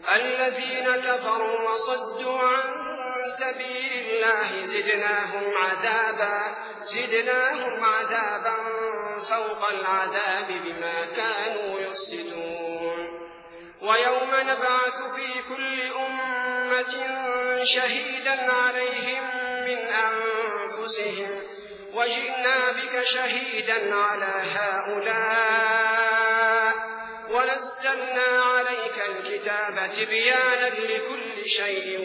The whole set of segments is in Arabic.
الذين كفروا وصدوا عن سبيل الله زدناهم عذابا فوق العذاب بما كانوا يفسدون. ويوم نبعث في كل أمة شهيدا عليهم من أنفسهم وجئنا بك شهيدا على هؤلاء ونزلنا عليك الكتاب تبيانا لكل شيء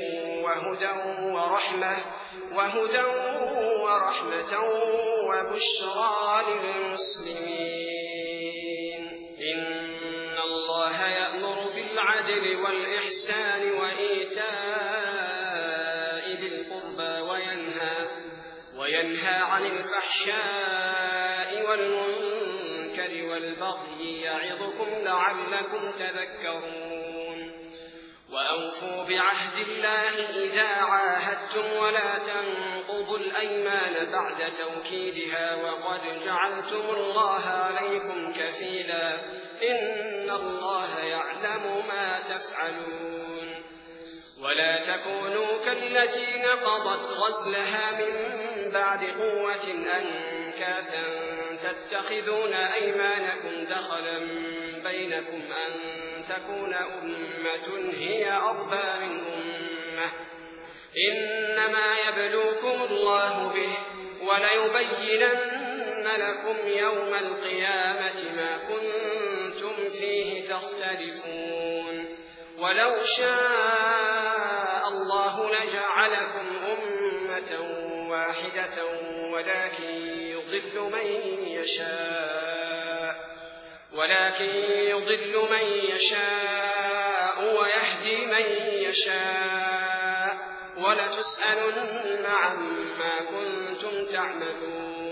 وهدى ورحمة وبشرى للمسلمين. إن الله يأمر بالعدل والإحسان وإيتاء ذي القربى وينهى عن الفحشاء والمنكر والبغي يعظكم لعلكم تذكرون. وأوفوا بعهد الله إذا عاهدتم ولا تنقضوا الأيمان بعد توكيدها وقد جعلتم الله عليكم كفيلا إن الله يعلم ما تفعلون. ولا تكونوا كالتي نقضت غزلها من بعد قوة أنكاثا تتخذون أيمانكم دخلا بينكم أن تكون أمة هي أربى من أمة إنما يبلوكم الله به وليبينن لكم يوم القيامة ما كنتم فيه تختلفون. ولو شاء الله لجعلكم أمة واحدة ولكن يضل من يشاء ويهدي من يشاء ولتسألن عما كنتم تعملون.